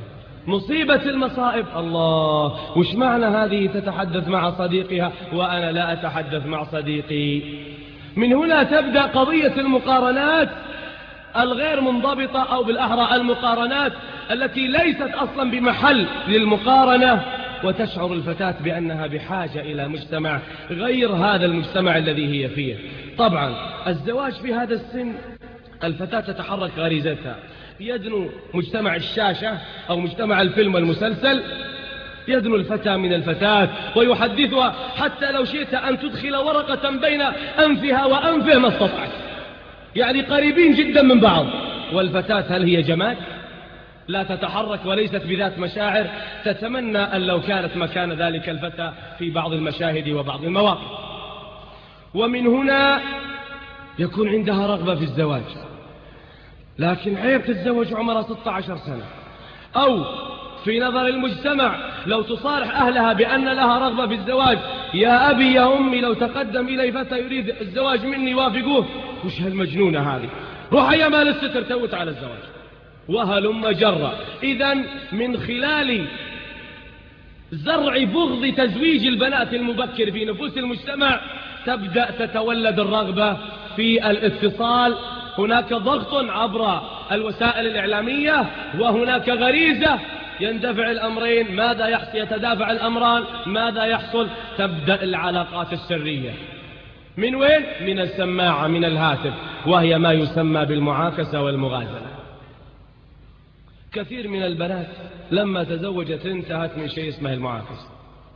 مصيبة المصائب. الله، وش معنى هذه تتحدث مع صديقها وأنا لا أتحدث مع صديقي؟ من هنا تبدأ قضية المقارنات الغير منضبطة، أو بالأحرى المقارنات التي ليست أصلا بمحل للمقارنة، وتشعر الفتاة بأنها بحاجة إلى مجتمع غير هذا المجتمع الذي هي فيه. طبعا الزواج في هذا السن الفتاة تتحرك غريزتها، يدنو مجتمع الشاشة أو مجتمع الفيلم والمسلسل، يدنو الفتى من الفتاة ويحدثها، حتى لو شئت أن تدخل ورقة بين أنفها وأنفه ما استطعت، يعني قريبين جدا من بعض. والفتاة هل هي جماد؟ لا تتحرك وليست بذات مشاعر، تتمنى أن لو كانت مكان ذلك الفتى في بعض المشاهد وبعض المواقف. ومن هنا يكون عندها رغبة في الزواج، لكن عيب تتزوج عمرها 16 سنة، أو في نظر المجتمع لو تصارح أهلها بأن لها رغبة في الزواج، يا أبي يا أمي لو تقدم إلي فتى يريد الزواج مني وافقوه، وش هالمجنونة هذه، روح يا مال الستر توت على الزواج، وهلم جرة. إذن من خلال زرع بغض تزويج البنات المبكر في نفوس المجتمع تبدأ تتولد الرغبة في الاتصال. هناك ضغط عبر الوسائل الإعلامية، وهناك غريزة، يندفع الأمرين، ماذا يحصل؟ يتدافع الأمران، ماذا يحصل؟ تبدأ العلاقات السرية. من وين؟ من السماعة، من الهاتف، وهي ما يسمى بالمعاكسة والمغازلة. كثير من البنات لما تزوجت انتهت من شيء اسمه المعاكسة.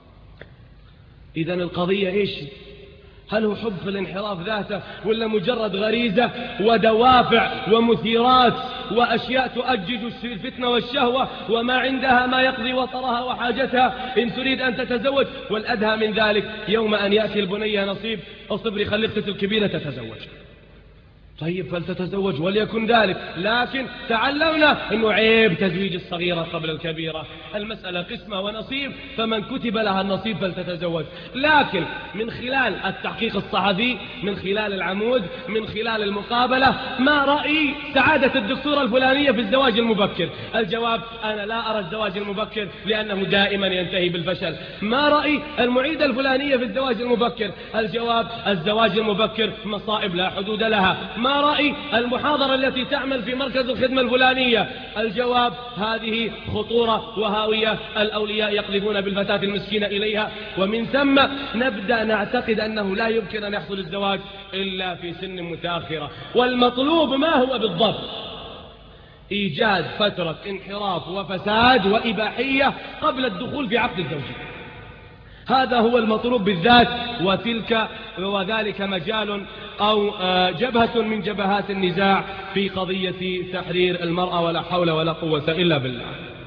إذن القضية إيش؟ هل هو حب في الانحراف ذاته، ولا مجرد غريزة ودوافع ومثيرات وأشياء تؤجج الفتنة والشهوة، وما عندها ما يقضي وطرها وحاجتها إن تريد أن تتزوج؟ والأدهى من ذلك يوم أن يأتي البنية نصيب الصبر خلي اختك الكبيرة تتزوج. طيب فلتتزوج وليكن ذلك، لكن تعلمنا أنه عيب تزويج الصغيرة قبل الكبيرة، المسألة قسمة ونصيب، فمن كتب لها النصيب فلتتزوج. لكن من خلال التحقيق الصحفي، من خلال العمود، من خلال المقابلة، ما رأي سعادة الدكتورة الفلانية في الزواج المبكر؟ الجواب: أنا لا أرى الزواج المبكر لأنه دائما ينتهي بالفشل. ما رأي المعيدة الفلانية في الزواج المبكر؟ الجواب: الزواج المبكر مصائب لا حدود لها. ما رأي المحاضرة التي تعمل في مركز الخدمة الفلانية؟ الجواب: هذه خطورة وهاوية، الأولياء يقذفون بالفتاة المسكينة إليها. ومن ثم نبدأ نعتقد أنه لا يمكن أن يحصل الزواج إلا في سن متأخرة. والمطلوب ما هو بالضبط؟ إيجاد فترة انحراف وفساد وإباحية قبل الدخول في عقد الزوجية، هذا هو المطلوب بالذات. وذلك مجال أو جبهة من جبهات النزاع في قضية تحرير المرأة، ولا حول ولا قوة إلا بالله.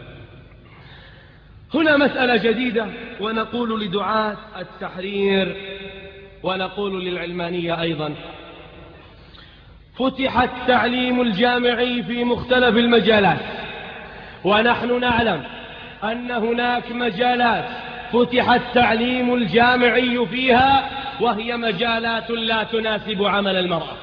هنا مسألة جديدة، ونقول لدعاة التحرير ونقول للعلمانية أيضا: فتح التعليم الجامعي في مختلف المجالات، ونحن نعلم أن هناك مجالات فتح التعليم الجامعي فيها وهي مجالات لا تناسب عمل المرأة.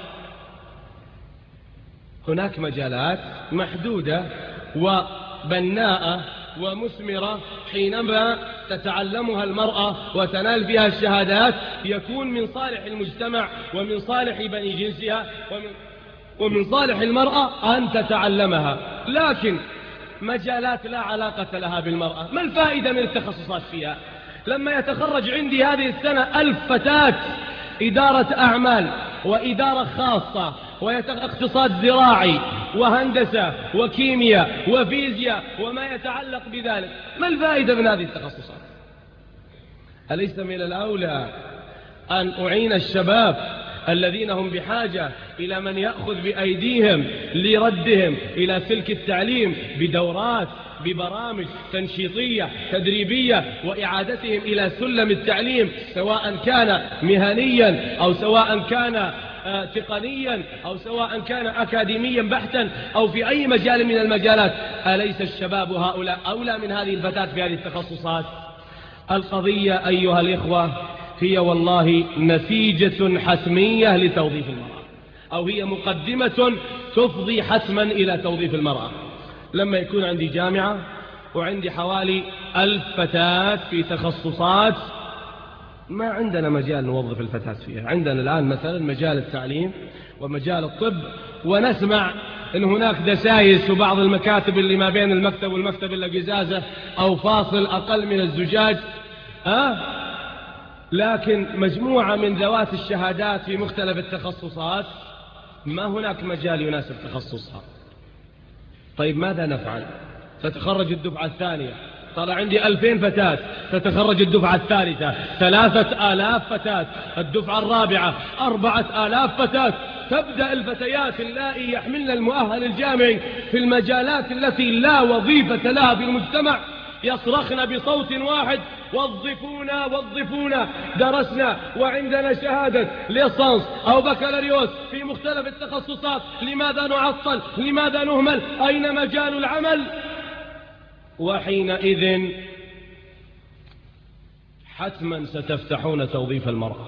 هناك مجالات محدودة وبناءة ومثمرة حينما تتعلمها المرأة وتنال فيها الشهادات، يكون من صالح المجتمع ومن صالح بني جنسها ومن صالح المرأة أن تتعلمها. لكن مجالات لا علاقة لها بالمرأة، ما الفائدة من التخصصات فيها؟ لما يتخرج عندي هذه السنة 1000 فتاة إدارة أعمال وإدارة خاصة واقتصاد زراعي وهندسة وكيمياء وفيزياء وما يتعلق بذلك، ما الفائدة من هذه التخصصات؟ أليس من الأولى أن أعين الشباب الذين هم بحاجة إلى من يأخذ بأيديهم لردهم إلى سلك التعليم بدورات، ببرامج تنشيطية تدريبية، وإعادتهم إلى سلم التعليم، سواء كان مهنيا أو سواء كان تقنيا أو سواء كان أكاديميا بحتا أو في أي مجال من المجالات؟ أليس الشباب هؤلاء أولى من هذه الفتاة في هذه التخصصات؟ القضية أيها الإخوة هي والله نتيجة حتمية لتوظيف المرأة، أو هي مقدمة تفضي حتما إلى توظيف المرأة. لما يكون عندي جامعة وعندي حوالي 1000 فتاة في تخصصات ما عندنا مجال نوظف الفتاة فيها. عندنا الآن مثلا مجال التعليم ومجال الطب، ونسمع أن هناك دسايس وبعض المكاتب اللي ما بين المكتب والمكتب إلا قزازة أو فاصل أقل من الزجاج، لكن مجموعة من ذوات الشهادات في مختلف التخصصات ما هناك مجال يناسب تخصصها. طيب ماذا نفعل؟ تتخرج الدفعة الثانية، طلع عندي 2000 فتاة، تتخرج الدفعة الثالثة 3000 فتاة، الدفعة الرابعة 4000 فتاة. تبدأ الفتيات اللائي يحملن المؤهل الجامعي في المجالات التي لا وظيفة لها في المجتمع يصرخن بصوت واحد: وظفونا وظفونا، درسنا وعندنا شهادة ليسانس أو بكالوريوس في مختلف التخصصات، لماذا نعطل؟ لماذا نهمل؟ أين مجال العمل؟ وحينئذ حتما ستفتحون توظيف المرأة.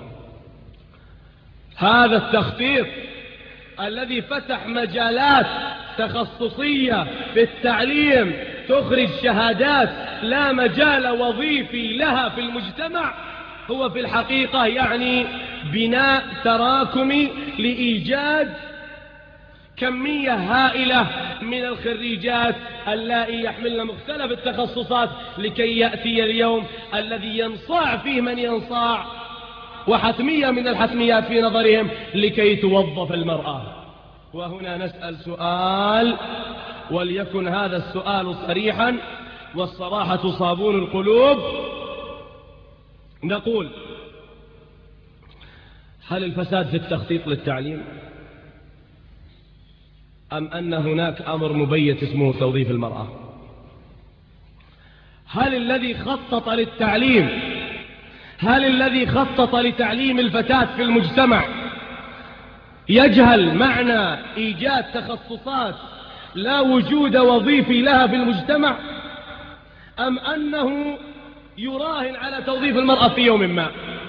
هذا التخطيط الذي فتح مجالات تخصصية في التعليم تخرج شهادات لا مجال وظيفي لها في المجتمع هو في الحقيقة يعني بناء تراكمي لإيجاد كمية هائلة من الخريجات اللائي يحملن مختلف التخصصات لكي يأتي اليوم الذي ينصاع فيه من ينصاع، وحتمية من الحتميات في نظرهم لكي توظف المرأة. وهنا نسأل سؤال، وليكن هذا السؤال صريحا، والصراحة صابون القلوب. نقول: هل الفساد في التخطيط للتعليم، أم أن هناك أمر مبيت اسمه توظيف المرأة؟ هل الذي خطط للتعليم، هل الذي خطط لتعليم الفتاة في المجتمع يجهل معنى إيجاد تخصصات لا وجود وظيفي لها في المجتمع، أم أنه يراهن على توظيف المرأة في يوم ما؟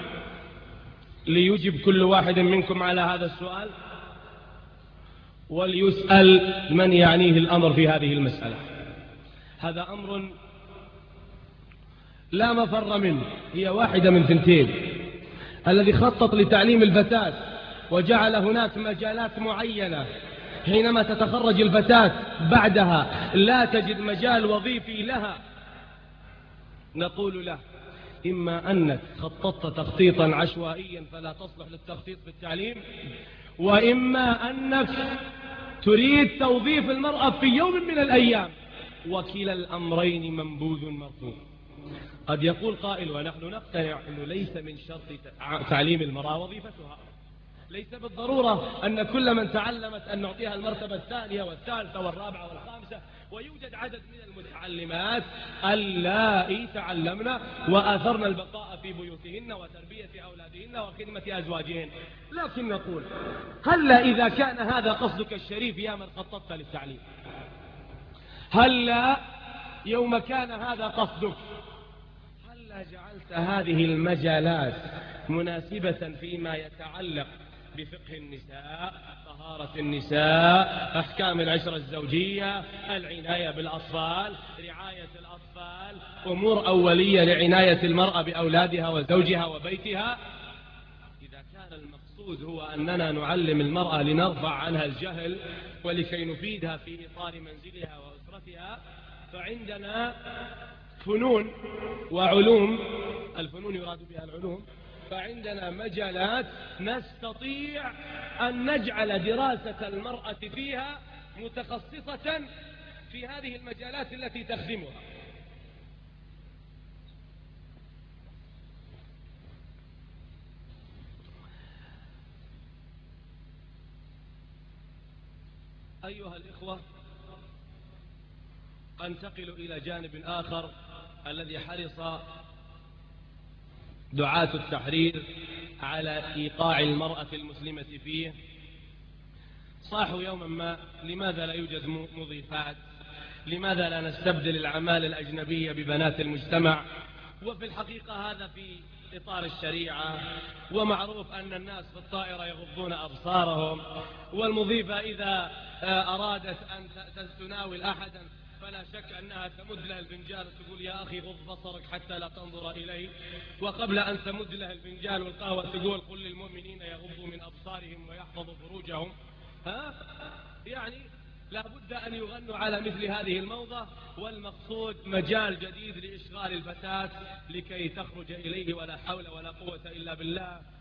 ليجب كل واحد منكم على هذا السؤال، وليسأل من يعنيه الأمر في هذه المسألة. هذا أمر لا مفر منه، هي واحدة من ثنتين: الذي خطط لتعليم الفتاة وجعل هناك مجالات معينة، حينما تتخرج الفتاة بعدها لا تجد مجال وظيفي لها، نقول له: إما أنك خططت تخطيطا عشوائيا فلا تصلح للتخطيط في التعليم، وإما أنك تريد توظيف المرأة في يوم من الأيام، وكلا الأمرين منبوذ مرفوض. قد يقول قائل: ونحن نقتنع أنه ليس من شرط تعليم المرأة وظيفتها، ليس بالضرورة أن كل من تعلمت أن نعطيها المرتبة الثانية والثالثة والرابعة والخامسة، ويوجد عدد من المتعلمات اللائي تعلمن وآثرن البقاء في بيوتهن وتربية أولادهن وخدمة أزواجهن. لكن نقول: هلا إذا كان هذا قصدك الشريف يا من خططت للتعليم، هلا يوم كان هذا قصدك، هلا جعلت هذه المجالات مناسبة فيما يتعلق بفقه النساء، طهارة النساء، أحكام العشرة الزوجية، العناية بالأطفال، رعاية الأطفال، أمور أولية لعناية المرأة بأولادها وزوجها وبيتها. إذا كان المقصود هو أننا نعلم المرأة لنرفع عنها الجهل ولكي نفيدها في إطار منزلها وأسرتها، فعندنا فنون وعلوم، الفنون يراد بها العلوم، فعندنا مجالات نستطيع أن نجعل دراسة المرأة فيها متخصصة في هذه المجالات التي تخدمها. أيها الإخوة، أنتقل إلى جانب آخر الذي حرص دعاة التحرير على إيقاع المرأة المسلمة فيه. صاحوا يوما ما: لماذا لا يوجد مضيفات؟ لماذا لا نستبدل الأعمال الأجنبية ببنات المجتمع؟ وفي الحقيقة هذا في إطار الشريعة، ومعروف أن الناس في الطائرة يغضون أبصارهم، والمضيفة إذا أرادت أن تناول أحدا فلا شك أنها تمد لها الفنجان وتقول يا أخي غض بصرك حتى لا تنظر إليه، وقبل أن تمد لها الفنجان والقهوة تقول قل للمؤمنين يغضوا من أبصارهم ويحفظوا فروجهم. يعني لا بد أن يغنوا على مثل هذه الموضة، والمقصود مجال جديد لإشغال الفتاة لكي تخرج إليه، ولا حول ولا قوة إلا بالله.